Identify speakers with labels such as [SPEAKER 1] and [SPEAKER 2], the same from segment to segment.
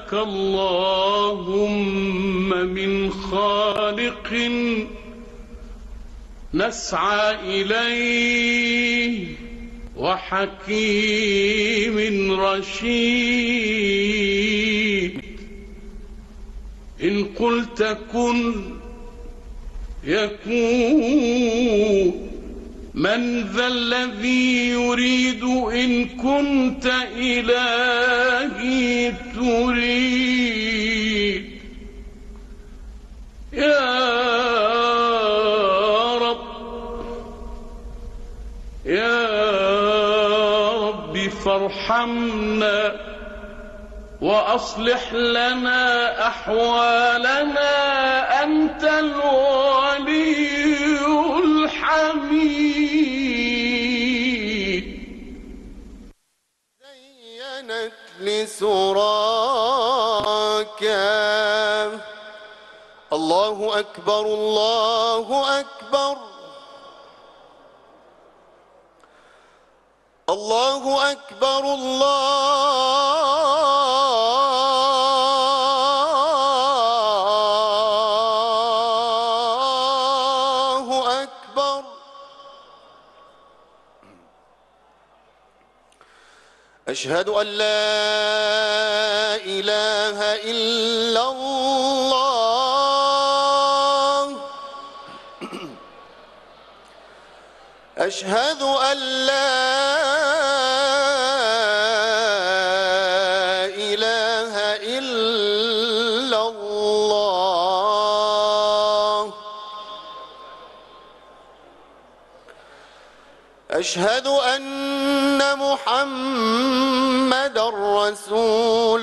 [SPEAKER 1] لك اللهم من خالق نسعى إليه وحكيم رشيد. إن قلت كن يكون، من ذا الذي يريد إن كنت إلهي تريد. يا رب يا رب فارحمنا وأصلح لنا أحوالنا، أنت الولي الحميد.
[SPEAKER 2] زينت لسراك الله أكبر الله أكبر الله أكبر الله أكبر. أشهد أن لا إله إلا الله. أشهد أن لا إله إلا الله. أشهد أن محمدًا رسول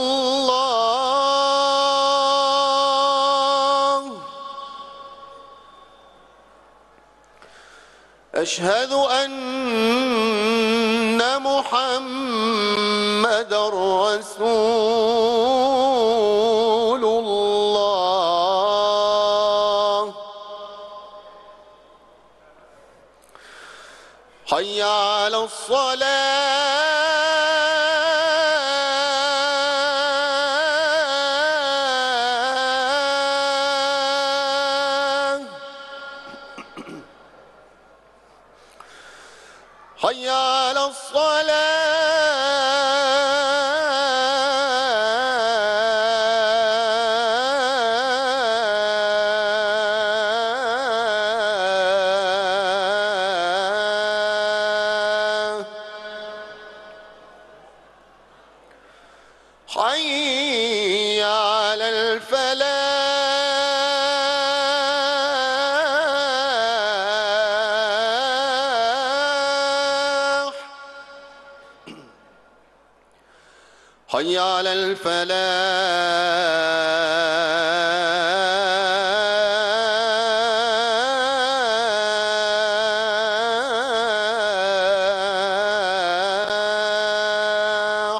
[SPEAKER 2] الله. أشهد أن محمدًا رسول الله. حي على الصلاة. حي على الصلاة. حي على الفلاح. حي على الفلاح.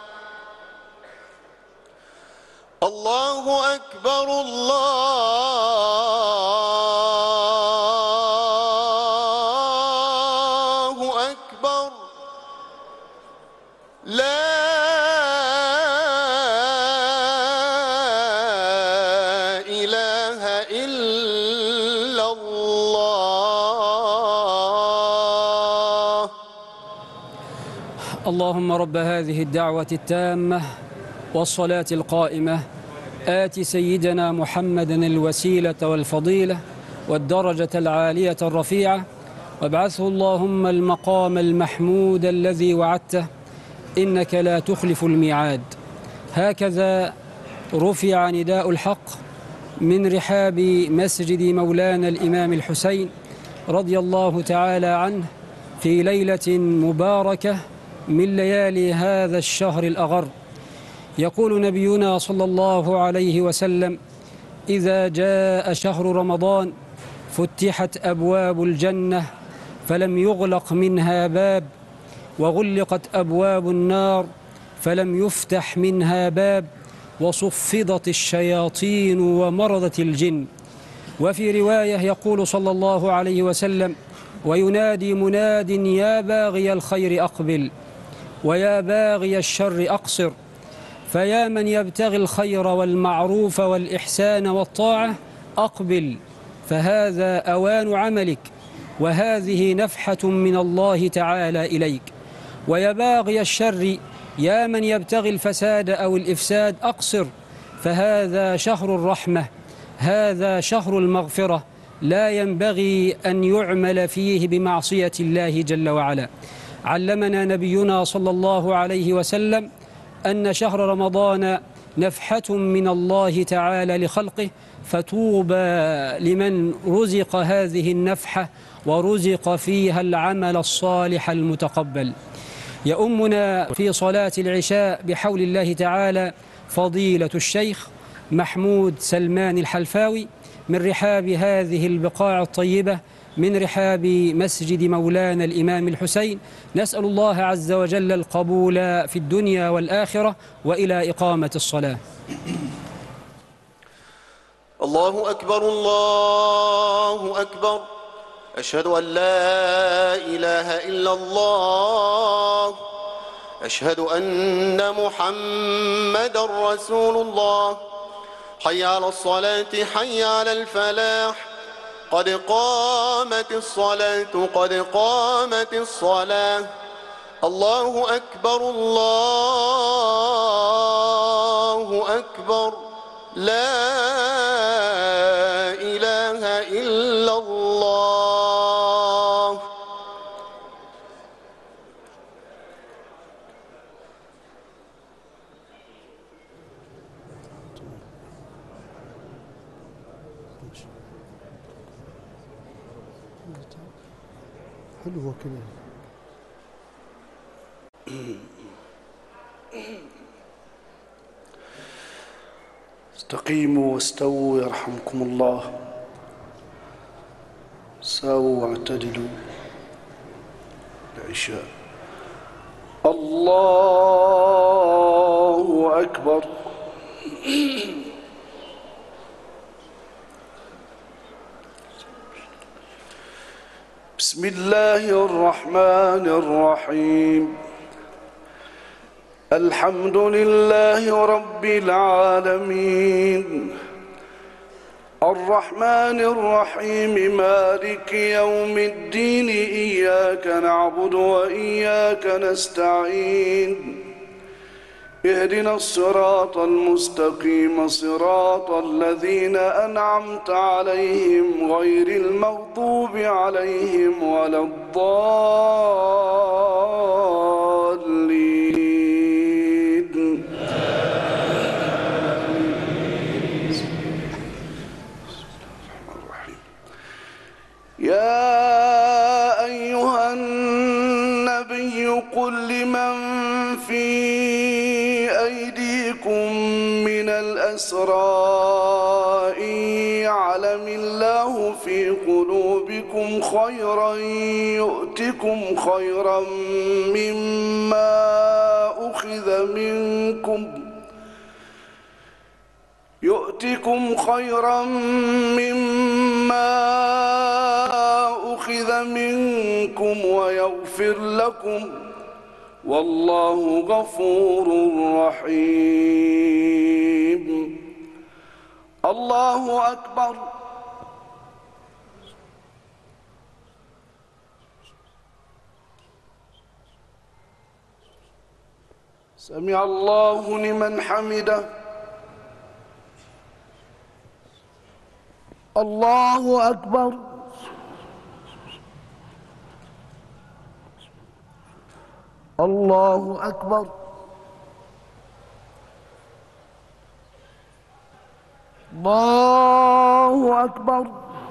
[SPEAKER 2] الله أكبر الله أكبر. لا إله إلا الله.
[SPEAKER 3] اللهم رب هذه الدعوة التامة والصلاة القائمة، آت سيدنا محمدا الوسيلة والفضيلة والدرجة العالية الرفيعة، وابعثه اللهم المقام المحمود الذي وعدته، إنك لا تخلف الميعاد. هكذا رفع نداء الحق من رحاب مسجد مولانا الإمام الحسين رضي الله تعالى عنه في ليلة مباركة من ليالي هذا الشهر الأغر. يقول نبينا صلى الله عليه وسلم: إذا جاء شهر رمضان فتحت أبواب الجنة فلم يغلق منها باب، وغلقت أبواب النار فلم يفتح منها باب، وصفدت الشياطين ومرضت الجن. وفي رواية يقول صلى الله عليه وسلم: وينادي مناد يا باغي الخير أقبل ويا باغي الشر أقصر. فيا من يبتغي الخير والمعروف والإحسان والطاعة أقبل، فهذا أوان عملك، وهذه نفحة من الله تعالى إليك. ويا باغي الشر، يا من يبتغي الفساد أو الإفساد أقصر، فهذا شهر الرحمة، هذا شهر المغفرة، لا ينبغي أن يعمل فيه بمعصية الله جل وعلا. علمنا نبينا صلى الله عليه وسلم أن شهر رمضان نفحة من الله تعالى لخلقه، فطوبى لمن رزق هذه النفحة ورزق فيها العمل الصالح المتقبل. يؤمنا في صلاة العشاء بحول الله تعالى فضيلة الشيخ محمود سلمان الحلفاوي من رحاب هذه البقاع الطيبة، من رحاب مسجد مولانا الإمام الحسين. نسأل الله عز وجل القبول في الدنيا والآخرة، وإلى إقامة الصلاة.
[SPEAKER 2] الله أكبر الله أكبر، أشهد أن لا إله إلا الله، أشهد أن محمدا رسول الله. حي على الصلاة حي على الفلاح، قد قامت الصلاة قد قامت الصلاة. الله أكبر الله أكبر، لا إله إلا الله.
[SPEAKER 4] حلو كده. استقيموا واستووا يرحمكم الله، ساووا واعتدلوا. العشاء. الله أكبر. بسم الله الرحمن الرحيم. الحمد لله رب العالمين، الرحمن الرحيم، مالك يوم الدين، إياك نعبد وإياك نستعين. اهدنا الصراط المستقيم، صراط الذين أنعمت عليهم غير المغضوب عليهم ولا الضالين. يا أيها النبي قل لمن في أيديكم من الأسرى إن يعلم الله في قلوبكم خيرا يؤتكم خيرا مما أخذ منكم، يؤتكم خيرا مما أخذ منكم ويغفر لكم، والله غفور رحيم. الله أكبر. سمع الله لمن حمده. الله أكبر. الله أكبر. الله أكبر.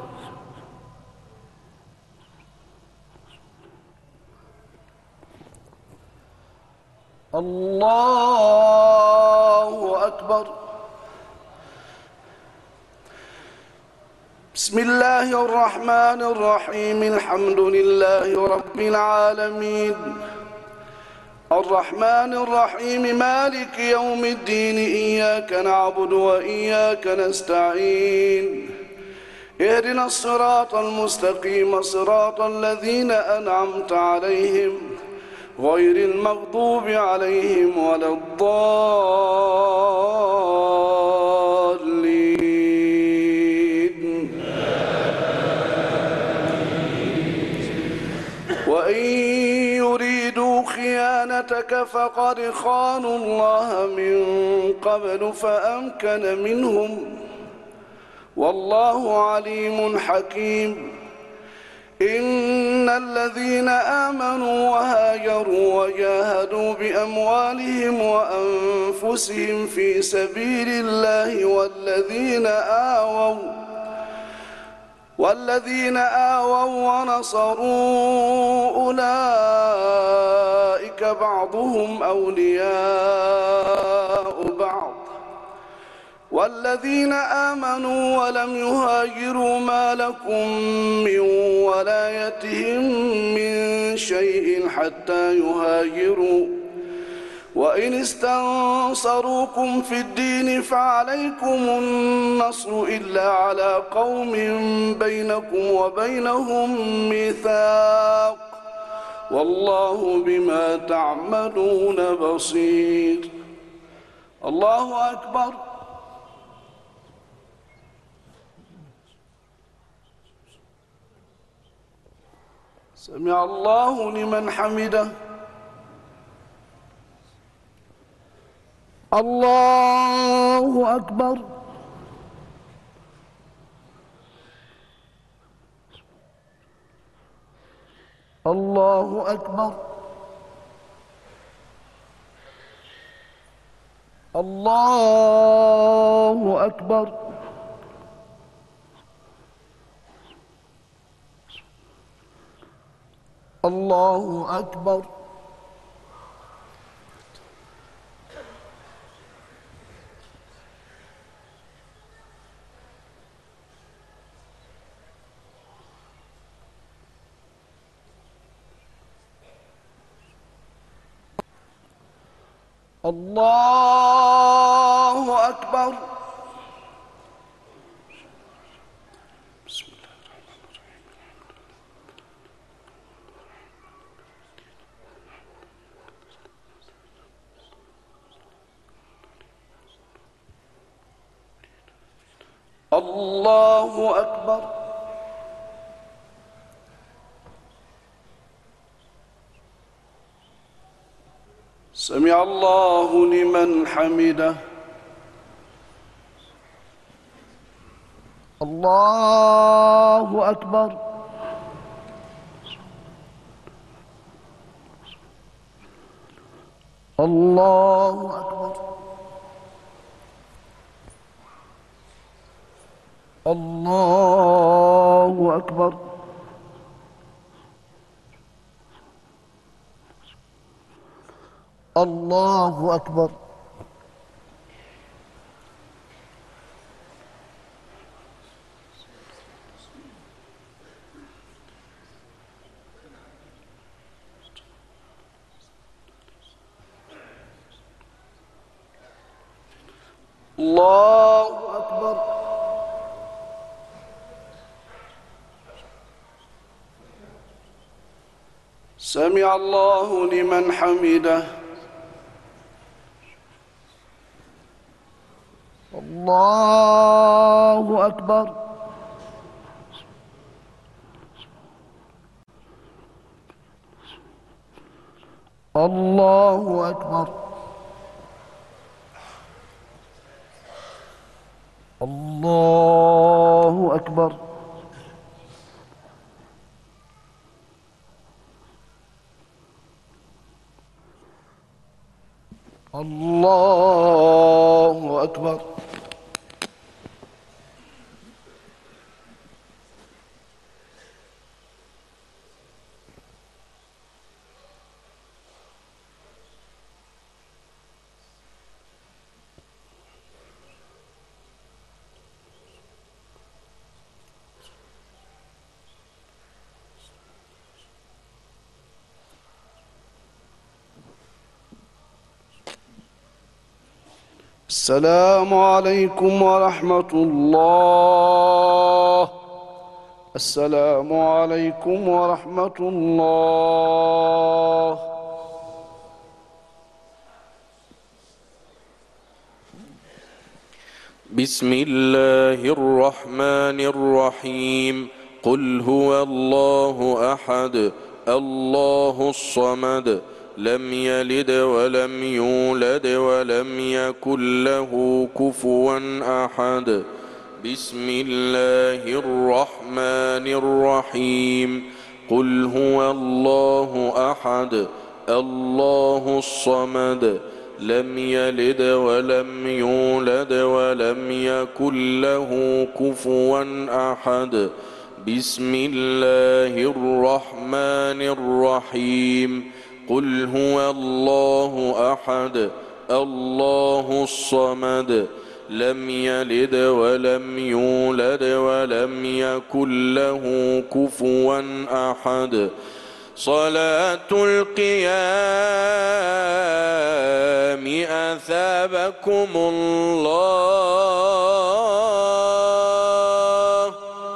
[SPEAKER 4] الله أكبر. بسم الله الرحمن الرحيم. الحمد لله رب العالمين، الرحمن الرحيم، مالك يوم الدين، إياك نعبد وإياك نستعين. اهدنا الصراط المستقيم، صراط الذين أنعمت عليهم غير المغضوب عليهم ولا الضالين. وإن يريدوا خيانتك فقد خانوا الله من قبل فأمكن منهم، والله عليم حكيم. إن الذين آمنوا وهاجروا وجاهدوا بأموالهم وأنفسهم في سبيل الله والذين آووا ونصروا أولئك بعضهم أولياء بعض، والذين آمنوا ولم يهاجروا ما لكم من ولايتهم من شيء حتى يهاجروا، وإن استنصروكم في الدين فعليكم النصر إلا على قوم بينكم وبينهم ميثاق، والله بما تعملون بصير. الله أكبر. سمع الله لمن حمده. الله أكبر. الله أكبر. الله أكبر. الله أكبر. الله أكبر. بسم الله الرحمن الرحيم. الله أكبر. سمع الله لمن حمده. الله أكبر. الله أكبر. الله أكبر. الله أكبر. الله أكبر. سمع الله لمن حمده. الله أكبر. الله أكبر. الله أكبر. الله أكبر. السلام عليكم ورحمة الله. السلام عليكم ورحمة الله.
[SPEAKER 5] بسم الله الرحمن الرحيم قل هو الله أحد الله الصمد لم يلد ولم يولد ولم يكن له كفوا أحد بسم الله الرحمن الرحيم قل هو الله أحد الله الصمد لم يلد ولم يولد ولم يكن له كفوا أحد بسم الله الرحمن الرحيم قل هو الله أحد الله الصمد لم يلد ولم يولد ولم يكن له كفوا أحد صلاة القيام أثابكم الله.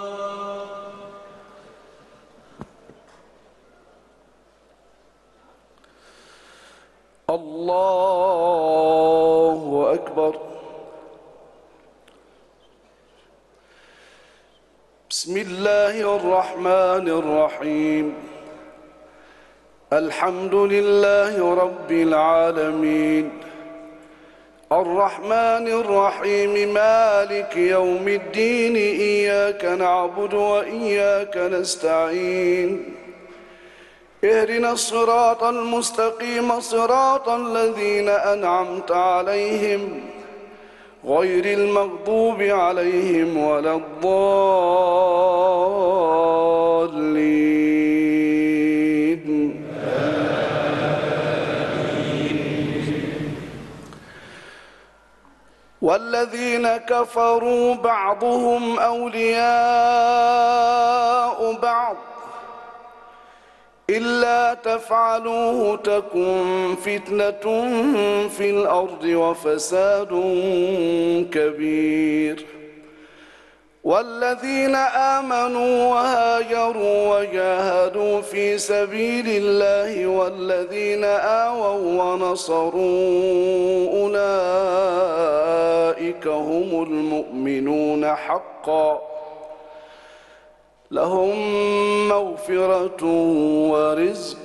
[SPEAKER 4] الله أكبر. بسم الله الرحمن الرحيم الحمد لله رب العالمين الرحمن الرحيم مالك يوم الدين إياك نعبد وإياك نستعين اهدنا الصراط المستقيم صراط الذين أنعمت عليهم غير المغضوب عليهم ولا الضالين. والذين كفروا بعضهم أولياء بعض إلا تفعلوه تكن فتنة في الأرض وفساد كبير. والذين آمنوا وهاجروا وجاهدوا في سبيل الله والذين آووا ونصروا أولئك هم المؤمنون حقا لهم مغفرة ورزق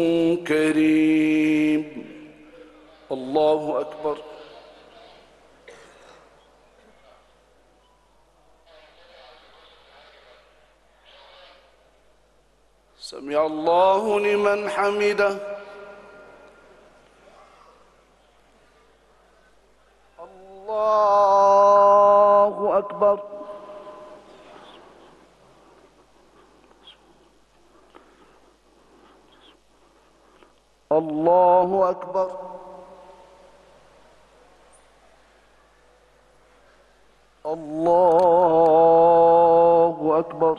[SPEAKER 4] كريم. الله أكبر. سمع الله لمن حمده. الله أكبر. الله أكبر. الله أكبر.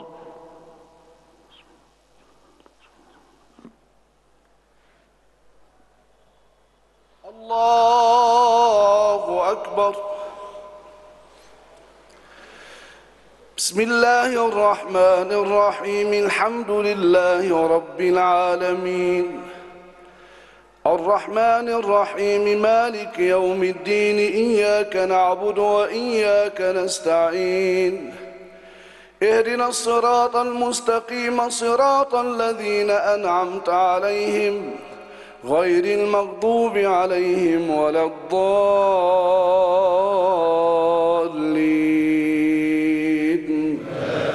[SPEAKER 4] الله أكبر. بسم الله الرحمن الرحيم الحمد لله رب العالمين الرحمن الرحيم مالك يوم الدين إياك نعبد وإياك نستعين اهدنا الصراط المستقيم صراط الذين أنعمت عليهم غير المغضوب عليهم ولا الضالين.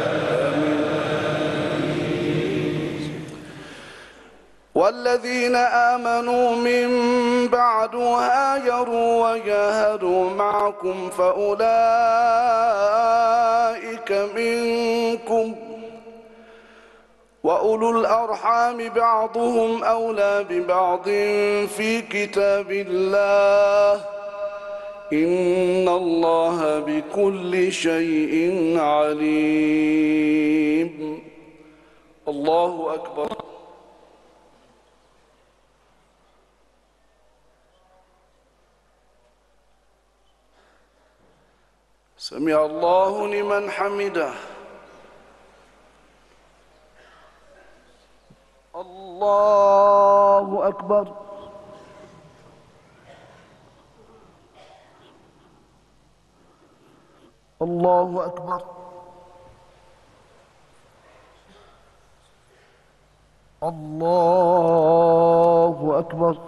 [SPEAKER 4] والذين آمنوا من بعد هاجروا وجاهدوا معكم فأولئك منكم وأولو الأرحام بعضهم أولى ببعض في كتاب الله إن الله بكل شيء عليم. الله أكبر. سمع الله لمن حمده. الله أكبر. الله أكبر. الله أكبر.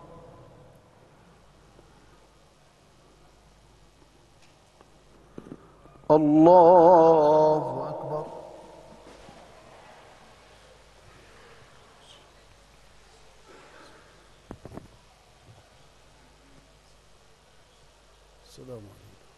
[SPEAKER 4] الله أكبر. السلام عليكم.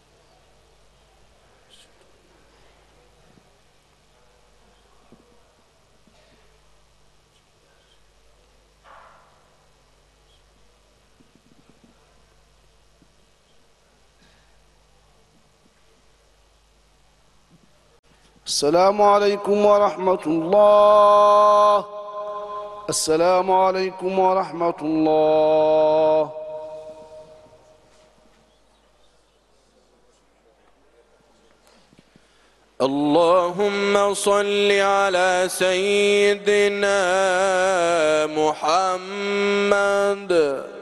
[SPEAKER 4] السلام عليكم ورحمة الله. السلام عليكم ورحمة الله.
[SPEAKER 5] اللهم صل على سيدنا محمد.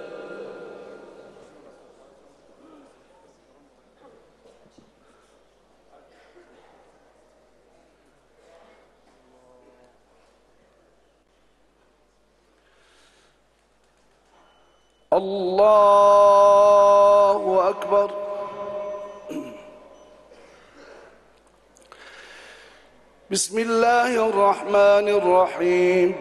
[SPEAKER 4] الله أكبر. بسم الله الرحمن الرحيم.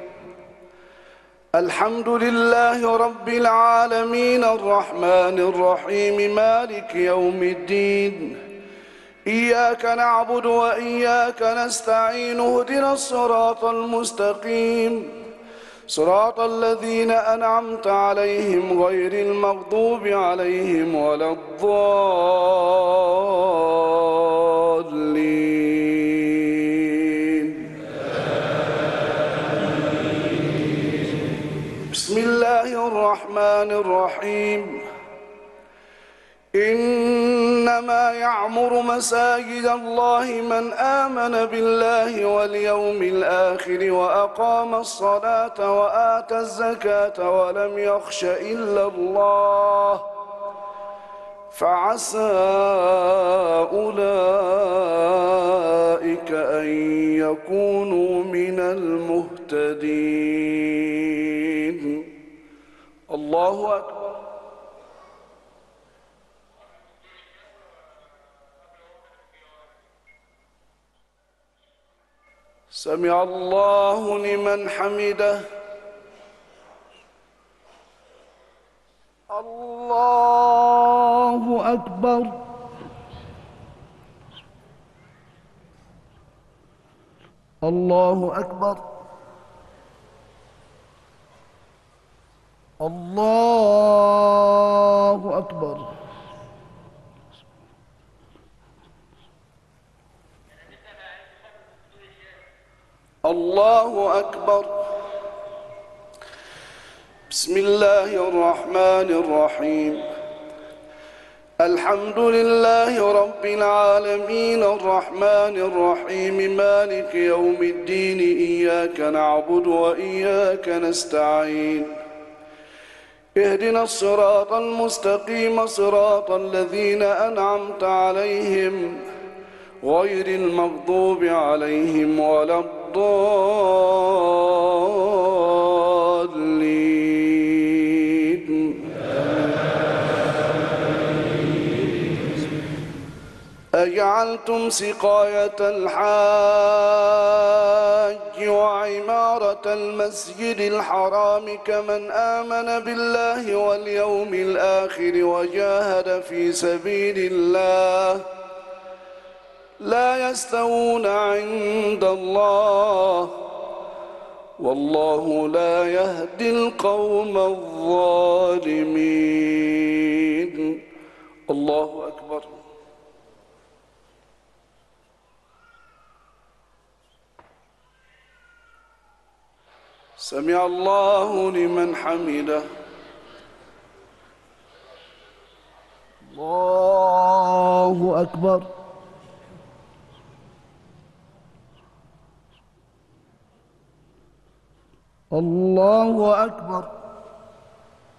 [SPEAKER 4] الحمد لله رب العالمين الرحمن الرحيم مالك يوم الدين. إياك نعبد وإياك نستعين اهدنا الصراط المستقيم صراط الذين أنعمت عليهم غير المغضوب عليهم ولا الضالين. بسم الله الرحمن الرحيم. إنما يعمر مساجد الله من آمن بالله واليوم الآخر وأقام الصلاة وآتى الزكاة ولم يخش إلا الله فعسى أولئك أن يكونوا من المهتدين. الله أكبر. سمع الله لمن حمده. الله أكبر. الله أكبر. الله أكبر. الله أكبر. بسم الله الرحمن الرحيم. الحمد لله رب العالمين الرحمن الرحيم مالك يوم الدين. إياك نعبد وإياك نستعين اهدنا الصراط المستقيم صراط الذين أنعمت عليهم غير المغضوب عليهم ولا الضالين. أجعلتم سقاية الحاج وعمارة المسجد الحرام كمن آمن بالله واليوم الآخر وجاهد في سبيل الله لا يستوون عند الله والله لا يهدي القوم الظالمين. الله أكبر. سمع الله لمن حمده. الله أكبر. الله أكبر.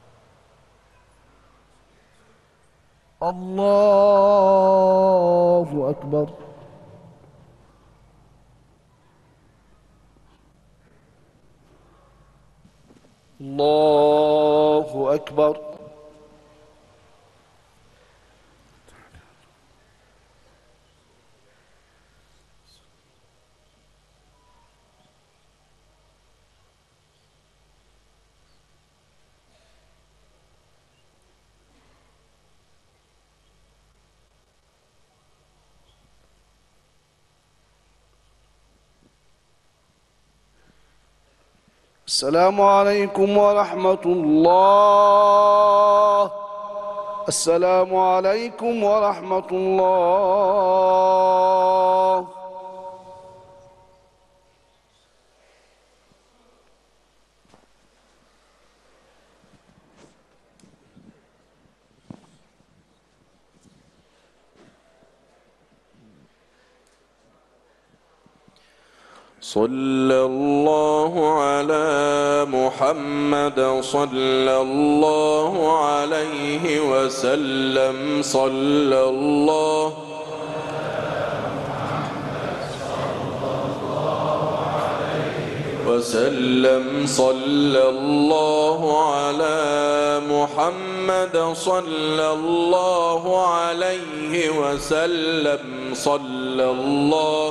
[SPEAKER 4] الله أكبر. الله أكبر. السلام عليكم ورحمة الله. السلام عليكم ورحمة الله.
[SPEAKER 5] صلى الله على محمد صلى الله عليه وسلم. صلى الله وسلم. صلى الله على محمد صلى الله عليه وسلم. صلى الله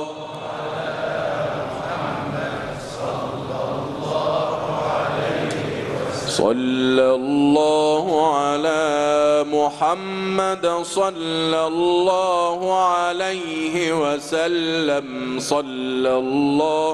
[SPEAKER 5] صلى الله على محمد صلى الله عليه وسلم. صلى الله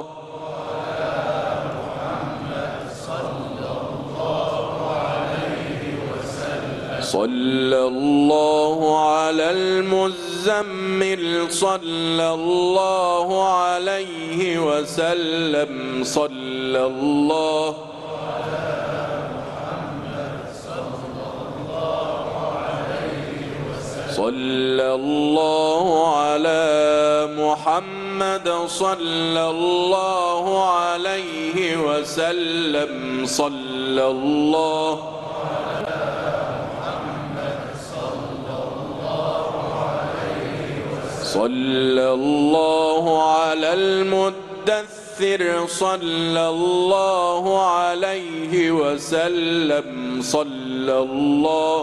[SPEAKER 5] صلى الله على المزمل صلى الله عليه وسلم. صلى الله صلى الله على محمد صلى الله عليه وسلم. صلى الله صلى الله على المدثر صلى الله عليه وسلم. صلى الله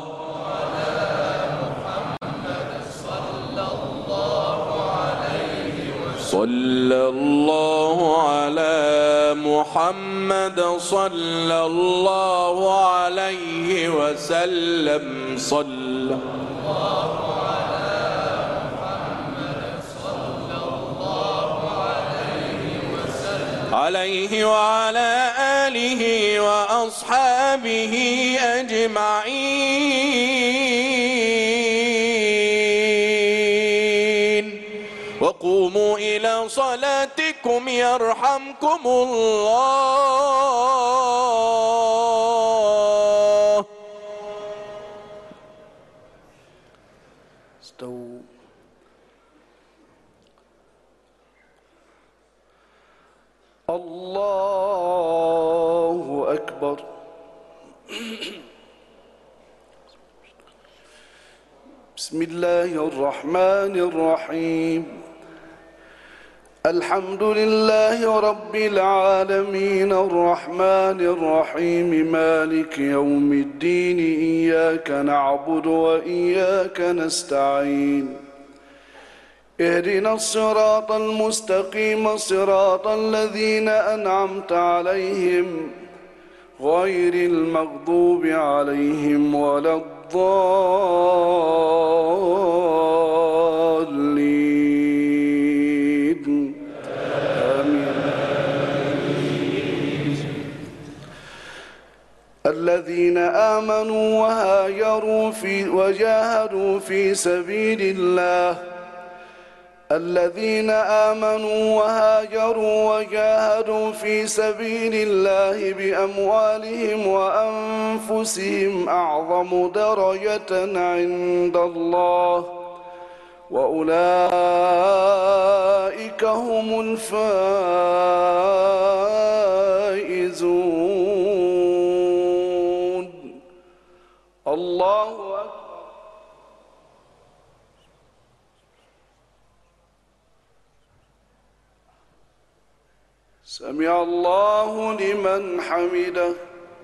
[SPEAKER 5] صلى الله على محمد صلى الله عليه وسلم. صلى عليه وعلى آله وأصحابه أجمعين. وقوموا إلى صلاتكم يرحمكم الله.
[SPEAKER 4] استووا. الله أكبر. بسم الله الرحمن الرحيم. الحمد لله رب العالمين الرحمن الرحيم مالك يوم الدين إياك نعبد وإياك نستعين اهدنا الصراط المستقيم صراط الذين أنعمت عليهم غير المغضوب عليهم ولا الضالين آمين. الذين آمنوا وهاجروا وجاهدوا في سبيل الله الذين آمنوا وهاجروا وجاهدوا في سبيل الله بأموالهم وأنفسهم أعظم درجة عند الله وأولئك هم الفائزون. الله أكبر. سمع الله لمن حمده.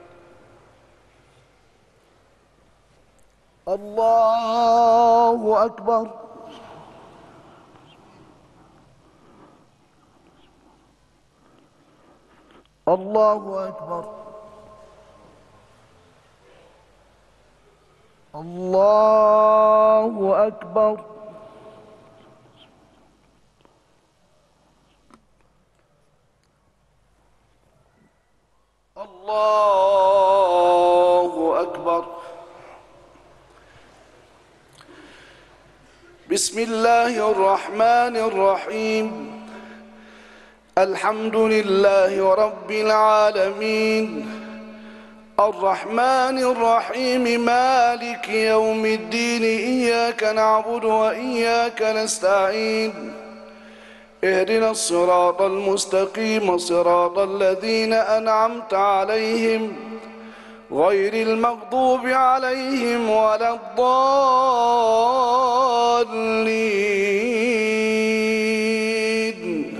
[SPEAKER 4] الله أكبر. الله أكبر. الله أكبر. الله أكبر. بسم الله الرحمن الرحيم. الحمد لله رب العالمين الرحمن الرحيم مالك يوم الدين إياك نعبد وإياك نستعين اهدنا الصراط المستقيم صراط الذين أنعمت عليهم غير المغضوب عليهم ولا الضالين.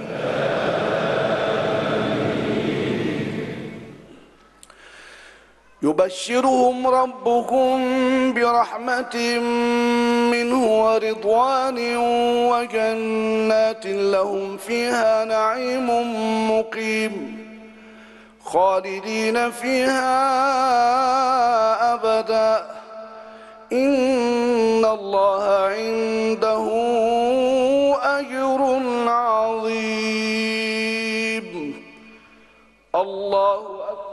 [SPEAKER 4] يبشرهم ربهم برحمة منه ورضوان وجنات لهم فيها نعيم مقيم خالدين فيها أبدا إن الله عنده أجر عظيم. الله أكبر.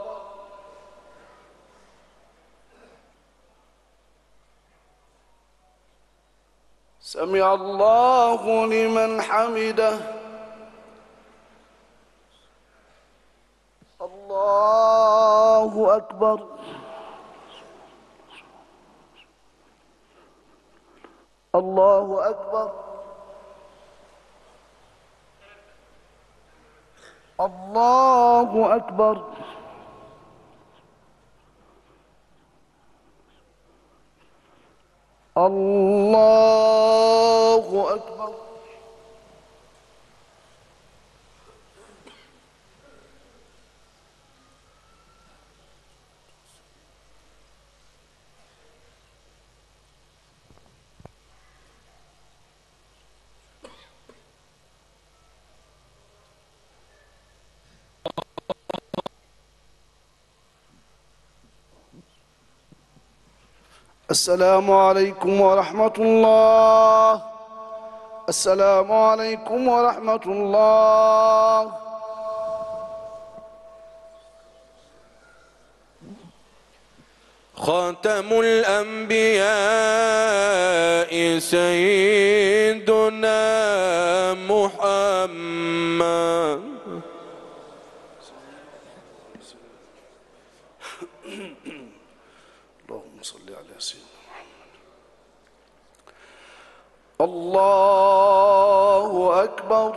[SPEAKER 4] سمع الله لمن حمده. الله أكبر. الله أكبر. الله أكبر. الله أكبر. السلام عليكم ورحمة الله. السلام عليكم ورحمة الله.
[SPEAKER 5] خاتم الأنبياء سيدنا محمد
[SPEAKER 4] اللهم صل على سيدنا محمد. الله أكبر.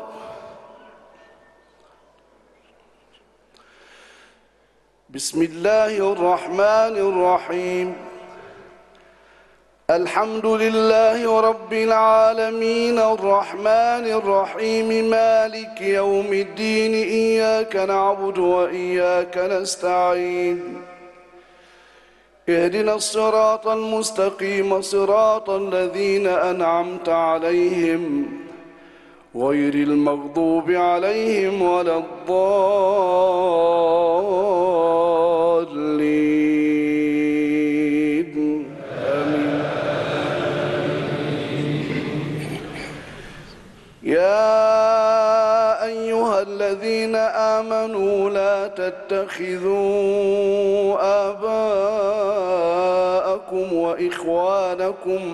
[SPEAKER 4] بسم الله الرحمن الرحيم. الحمد لله رب العالمين الرحمن الرحيم مالك يوم الدين إياك نعبد وإياك نستعين اهدنا الصراط المستقيم صراط الذين أنعمت عليهم غير المغضوب عليهم ولا الضالين. آمين. يا أيها الذين آمنوا لا تتخذوا آباءكم وإخوانكم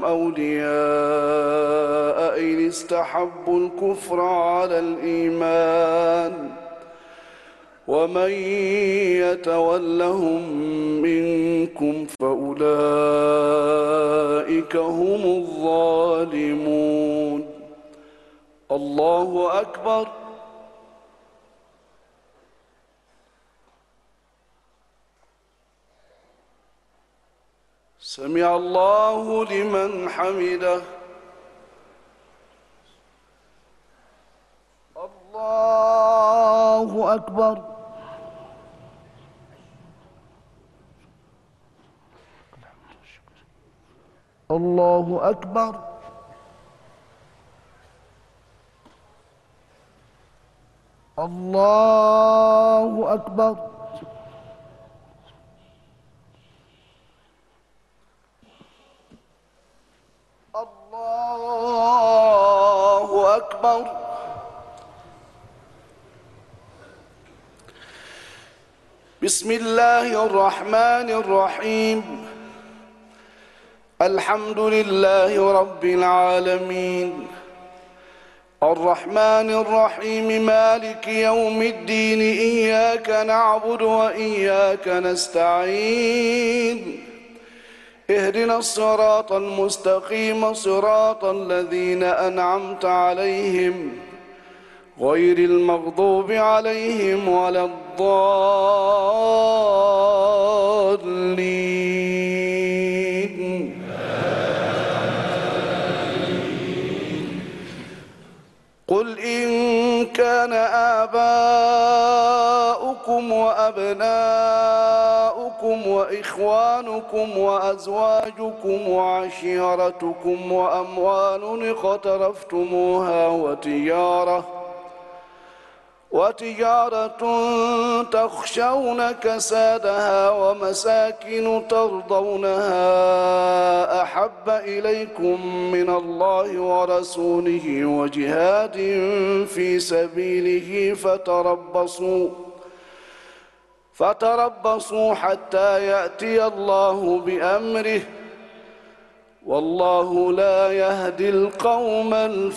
[SPEAKER 4] أولياء إن استحبوا الكفر على الإيمان ومن يتولهم منكم فأولئك هم الظالمون. الله أكبر. سمع الله لمن حمده. الله أكبر. الله أكبر. الله أكبر. الله أكبر. بسم الله الرحمن الرحيم. الحمد لله رب العالمين، الرحمن الرحيم، مالك يوم الدين، إياك نعبد وإياك نستعين، اهدنا الصراط المستقيم، صراط الذين أنعمت عليهم غير المغضوب عليهم ولا الضالين. قل إن كان آباؤكم وأبناؤكم وإخوانكم وأزواجكم وعشيرتكم وأموال اقترفتموها وتجارة تخشون كسادها ومساكن ترضونها أحب إليكم من الله ورسوله وجهاد في سبيله فتربصوا حتى يأتي الله بأمره، والله لا يهدي القوم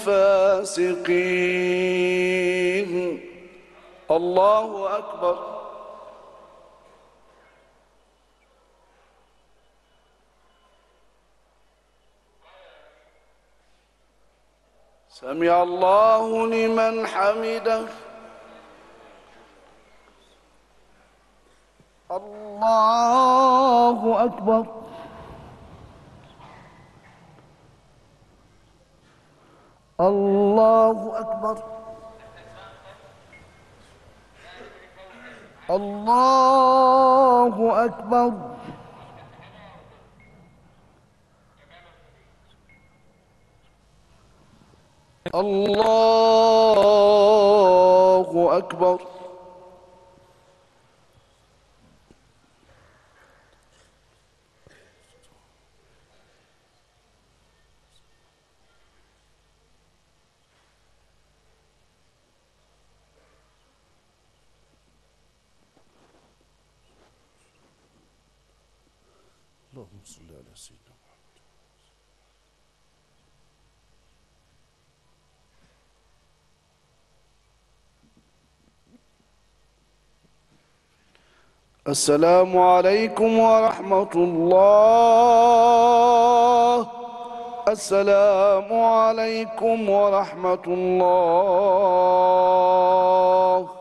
[SPEAKER 4] الفاسقين. الله أكبر. سمع الله لمن حمده. الله أكبر. الله أكبر. الله أكبر. الله أكبر. اللهم صل على سيدنا محمد. السلام عليكم ورحمة الله. السلام عليكم ورحمة الله.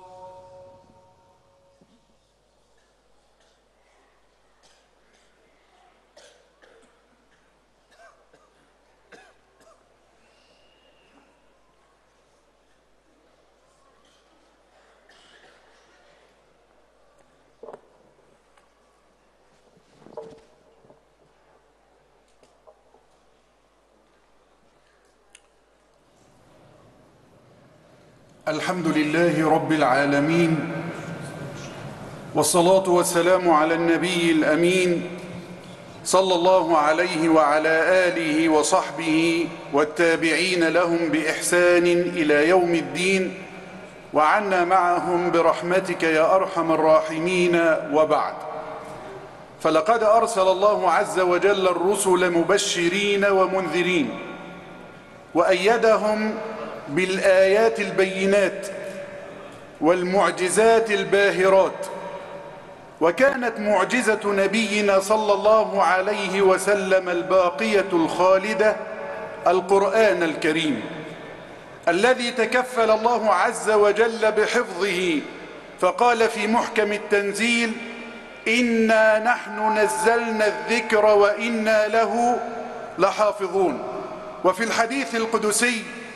[SPEAKER 6] الحمد لله رب العالمين، والصلاة والسلام على النبي الأمين صلى الله عليه وعلى آله وصحبه والتابعين لهم بإحسان إلى يوم الدين، وعنا معهم برحمتك يا أرحم الراحمين. وبعد، فلقد أرسل الله عز وجل الرسل مبشرين ومنذرين، وأيدهم بالآيات البينات والمعجزات الباهرات. وكانت معجزة نبينا صلى الله عليه وسلم الباقية الخالدة القرآن الكريم، الذي تكفل الله عز وجل بحفظه، فقال في محكم التنزيل: إنا نحن نزلنا الذكر وإنا له لحافظون. وفي الحديث القدسي: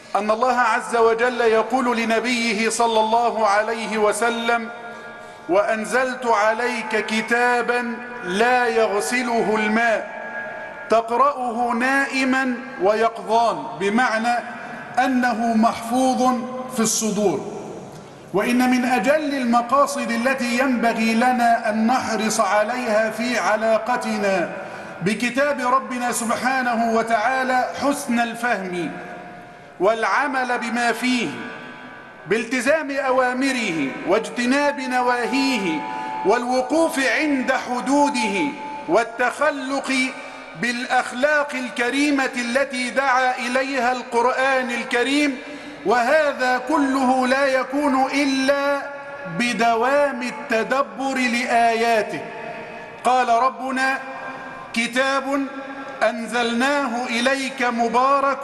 [SPEAKER 6] أن الله عز وجل يقول لنبيه صلى الله عليه وسلم: وأنزلت عليك كتابا لا يغسله الماء تقرأه نائما ويقظان، بمعنى أنه محفوظ في الصدور. وإن من أجل المقاصد التي ينبغي لنا أن نحرص عليها في علاقتنا بكتاب ربنا سبحانه وتعالى حسن الفهم والعمل بما فيه، بالتزام أوامره واجتناب نواهيه، والوقوف عند حدوده، والتخلق بالأخلاق الكريمة التي دعا إليها القرآن الكريم. وهذا كله لا يكون إلا بدوام التدبر لآياته. قال ربنا: كتاب أنزلناه إليك مبارك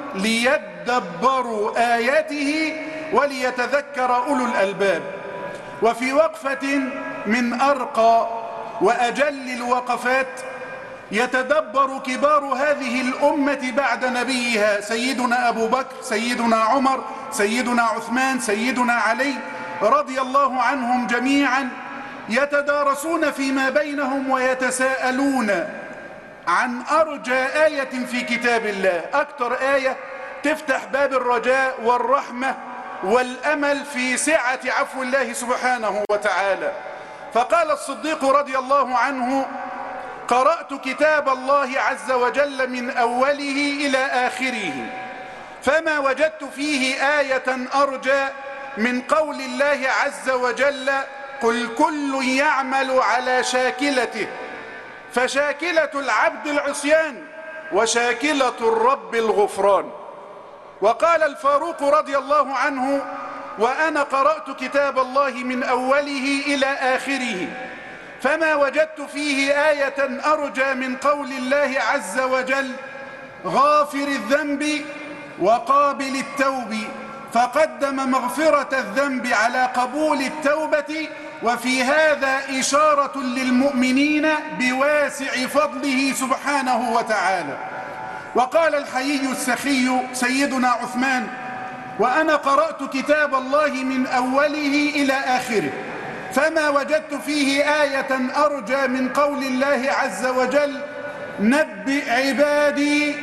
[SPEAKER 6] ليدبروا آياته وليتذكر أولو الألباب. وفي وقفة من أرقى وأجل الوقفات يتدبر كبار هذه الأمة بعد نبيها، سيدنا أبو بكر، سيدنا عمر، سيدنا عثمان، سيدنا علي رضي الله عنهم جميعا، يتدارسون فيما بينهم ويتساءلون عن أرجى آية في كتاب الله، أكثر آية تفتح باب الرجاء والرحمة والأمل في سعة عفو الله سبحانه وتعالى. فقال الصديق رضي الله عنه: قرأت كتاب الله عز وجل من أوله إلى آخره، فما وجدت فيه آية أرجى من قول الله عز وجل: قل كل يعمل على شاكلته، فشاكلة العبد العصيان وشاكلة الرب الغفران. وقال الفاروق رضي الله عنه: وأنا قرأت كتاب الله من أوله إلى آخره، فما وجدت فيه آية أرجى من قول الله عز وجل: غافر الذنب وقابل التوب، فقدم مغفرة الذنب على قبول التوبة، وفي هذا إشارة للمؤمنين بواسع فضله سبحانه وتعالى. وقال الحيي السخي سيدنا عثمان: وأنا قرأت كتاب الله من أوله إلى آخره، فما وجدت فيه آية أرجى من قول الله عز وجل: نبئ عبادي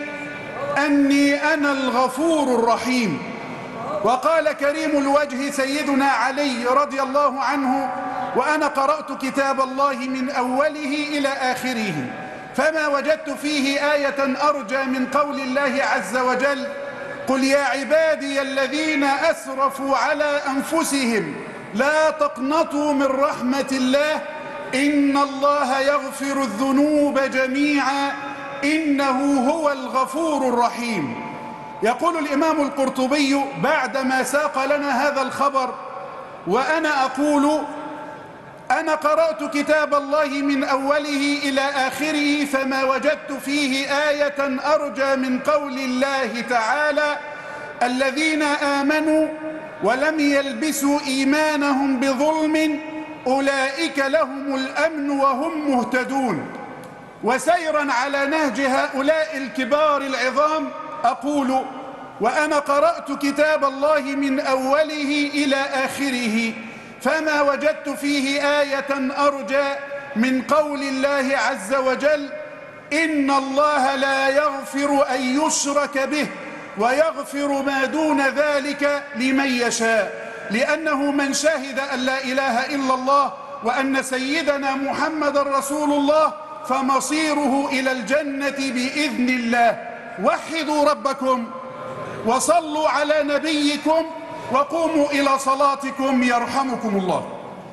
[SPEAKER 6] أني أنا الغفور الرحيم. وقال كريم الوجه سيدنا علي رضي الله عنه: وأنا قرأت كتاب الله من أوله إلى آخره، فما وجدت فيه آية أرجى من قول الله عز وجل: قل يا عبادي الذين أسرفوا على أنفسهم لا تقنطوا من رحمة الله إن الله يغفر الذنوب جميعا إنه هو الغفور الرحيم. يقول الإمام القرطبي بعدما ساق لنا هذا الخبر: وأنا أقول أنا قرأت كتاب الله من أوله إلى آخره، فما وجدت فيه آية أرجى من قول الله تعالى: الذين آمنوا ولم يلبسوا إيمانهم بظلم أولئك لهم الأمن وهم مهتدون. وسيرا على نهج هؤلاء الكبار العظام أقول: وأنا قرأت كتاب الله من أوله إلى آخره، فما وجدت فيه آية أرجى من قول الله عز وجل: إن الله لا يغفر أن يشرك به ويغفر ما دون ذلك لمن يشاء. لأنه من شهد أن لا إله إلا الله وأن سيدنا محمد رسول الله فمصيره إلى الجنة بإذن الله. وحدوا ربكم وصلوا على نبيكم وقوموا إلى صلاتكم يرحمكم الله.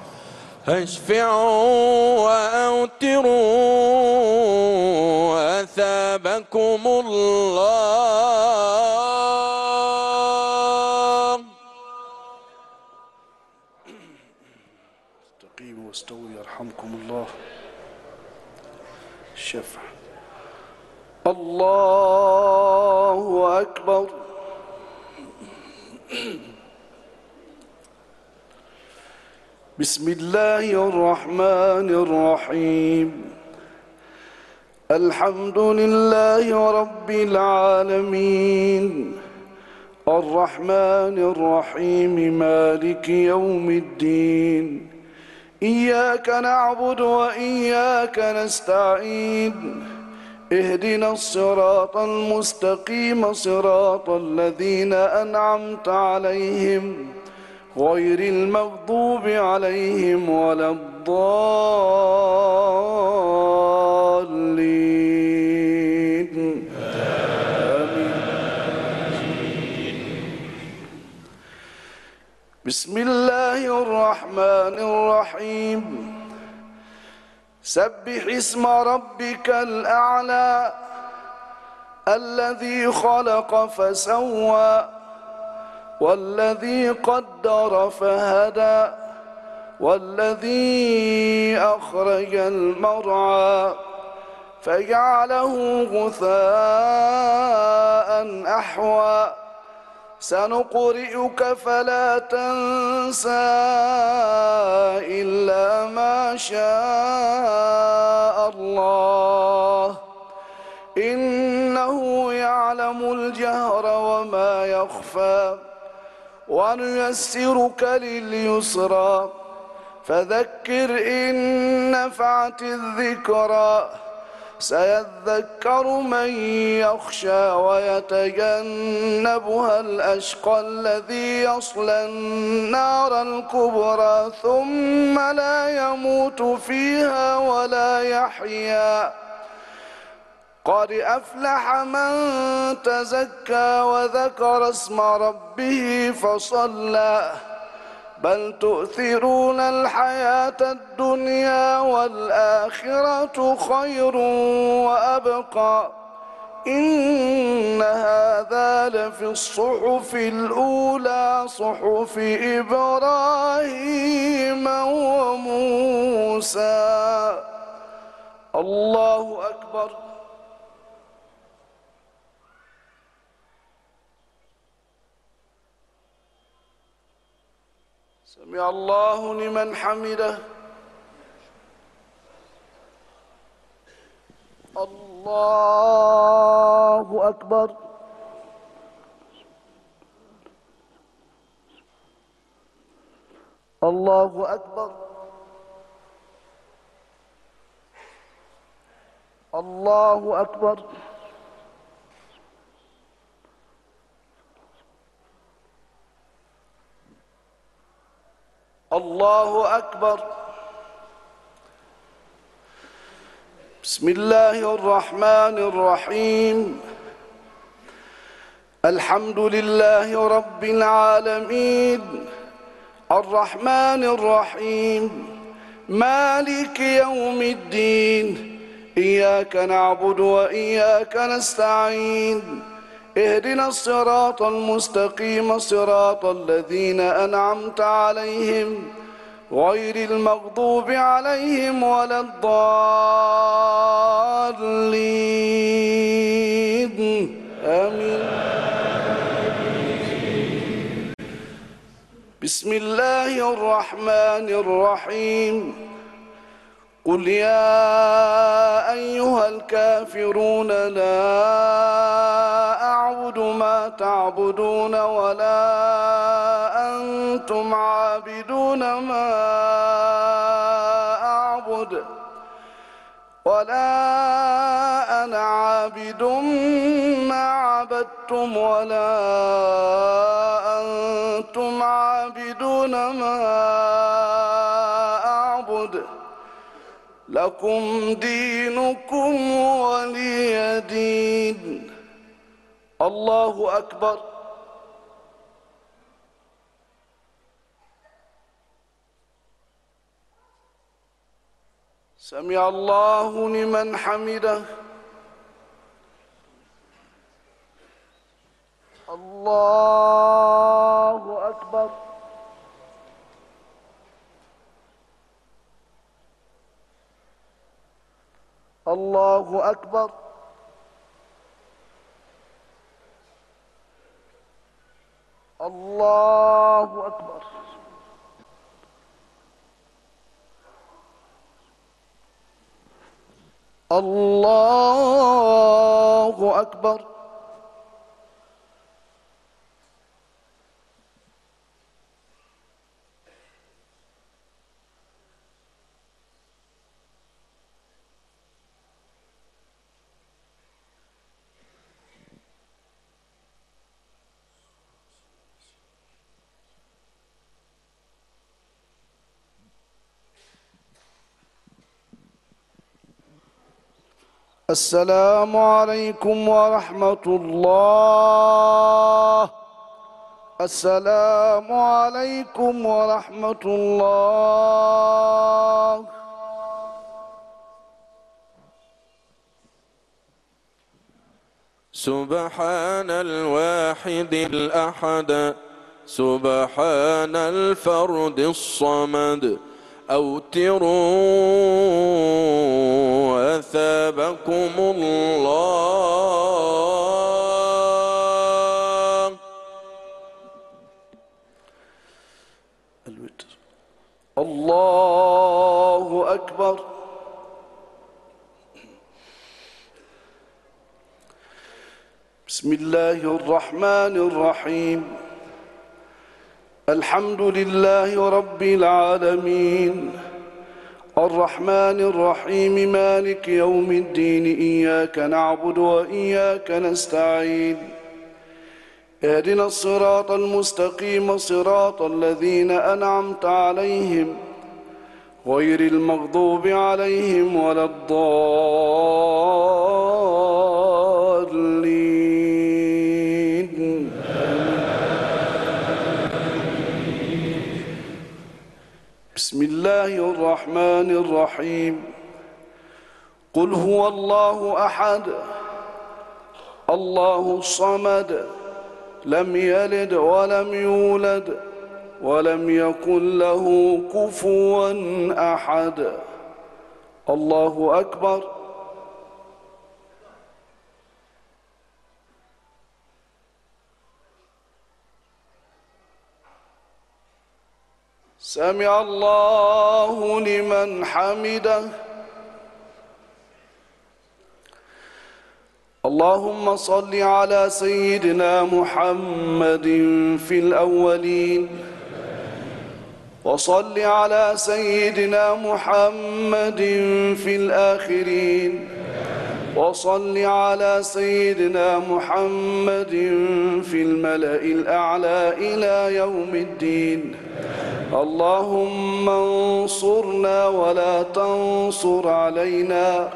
[SPEAKER 5] اشفعوا وأوتروا أثابكم الله.
[SPEAKER 4] استقيموا واستووا يرحمكم الله. الشفع. الله أكبر. بسم الله الرحمن الرحيم. الحمد لله رب العالمين، الرحمن الرحيم مالك يوم الدين إياك نعبد وإياك نستعين اهدنا الصراط المستقيم صراط الذين أنعمت عليهم غير المغضوب عليهم ولا الضالين آمين. بسم الله الرحمن الرحيم سبح اسم ربك الأعلى الذي خلق فسوى والذي قدر فهدى والذي أخرج المرعى فجعله غثاء أحوى سنقرئك فلا تنسى إلا ما شاء الله إنه يعلم الجهر وما يخفى ونيسرك لليسرى فذكر إن نفعت الذكرى سيذكر من يخشى ويتجنبها الأشقى الذي يصلى النار الكبرى ثم لا يموت فيها ولا يحيا قد أفلح من تزكى وذكر اسم ربه فصلى بل تؤثرون الحياة الدنيا والآخرة خير وأبقى إن هذا لفي الصحف الأولى صحف إبراهيم وموسى. الله أكبر. سمع الله لمن حمده. الله أكبر. الله أكبر. الله أكبر. الله أكبر. بسم الله الرحمن الرحيم الحمد لله رب العالمين الرحمن الرحيم مالك يوم الدين إياك نعبد وإياك نستعين اهدنا الصراط المستقيم صراط الذين أنعمت عليهم غير المغضوب عليهم ولا الضالين آمين. بسم الله الرحمن الرحيم قل يا أيها الكافرون لا أعبد ما تعبدون ولا أنتم عابدون ما أعبد ولا أنا عابد ما عبدتم ولا أنتم عابدون ما أعبد لكم دينكم ولي دين. الله أكبر. سمع الله لمن حمده. الله أكبر. الله أكبر. الله أكبر. الله أكبر. السلام عليكم ورحمة الله. السلام عليكم ورحمة الله.
[SPEAKER 5] سبحان الواحد الأحد، سبحان الفرد الصمد، أوتروا وأثابكم الله.
[SPEAKER 4] الوتر. الله أكبر. بسم الله الرحمن الرحيم. الحمد لله رب العالمين، الرحمن الرحيم، مالك يوم الدين، إياك نعبد وإياك نستعين، اهدنا الصراط المستقيم، صراط الذين أنعمت عليهم غير المغضوب عليهم ولا الضالين. بسم الله الرحمن الرحيم. قل هو الله أحد، الله الصمد، لم يلد ولم يولد ولم يكن له كفوا أحد. الله أكبر. سمع الله لمن حمده. اللهم صل على سيدنا محمد في الأولين، وصل على سيدنا محمد في الآخرين، وصل على سيدنا محمد في الملأ الأعلى إلى يوم الدين. اللهم انصرنا ولا تنصر علينا،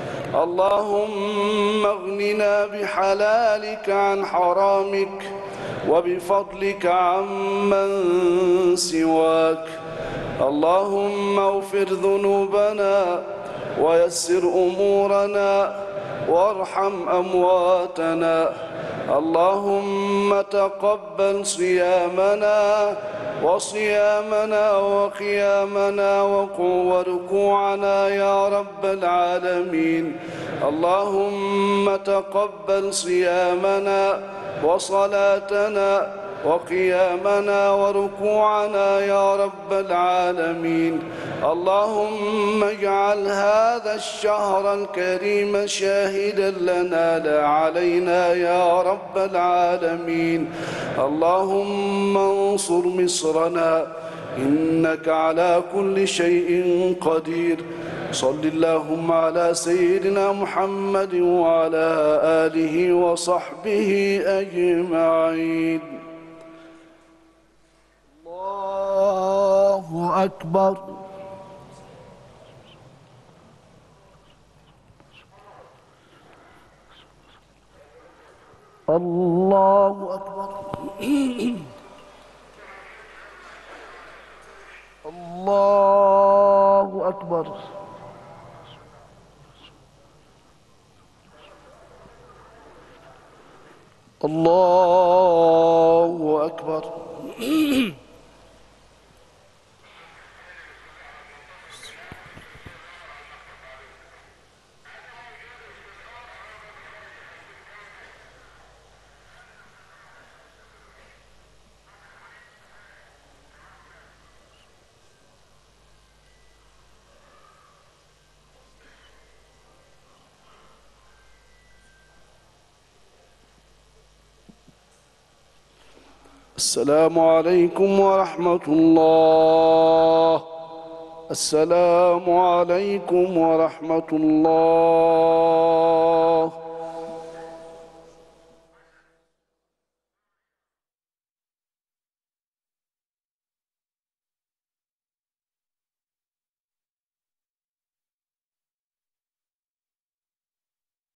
[SPEAKER 4] اللهم اغننا بحلالك عن حرامك وبفضلك عمن سواك. اللهم اغفر ذنوبنا ويسر أمورنا وارحم أمواتنا. اللهم تقبل صيامنا وصيامنا وقيامنا وركوعنا يا رب العالمين. اللهم تقبل صيامنا وصلاتنا وقيامنا وركوعنا يا رب العالمين. اللهم اجعل هذا الشهر الكريم شاهدا لنا لا علينا يا رب العالمين. اللهم انصر مصرنا، إنك على كل شيء قدير. صل اللهم على سيدنا محمد وعلى آله وصحبه أجمعين. الله أكبر. الله أكبر. الله أكبر. الله أكبر. السلام عليكم ورحمة الله. السلام عليكم ورحمة الله.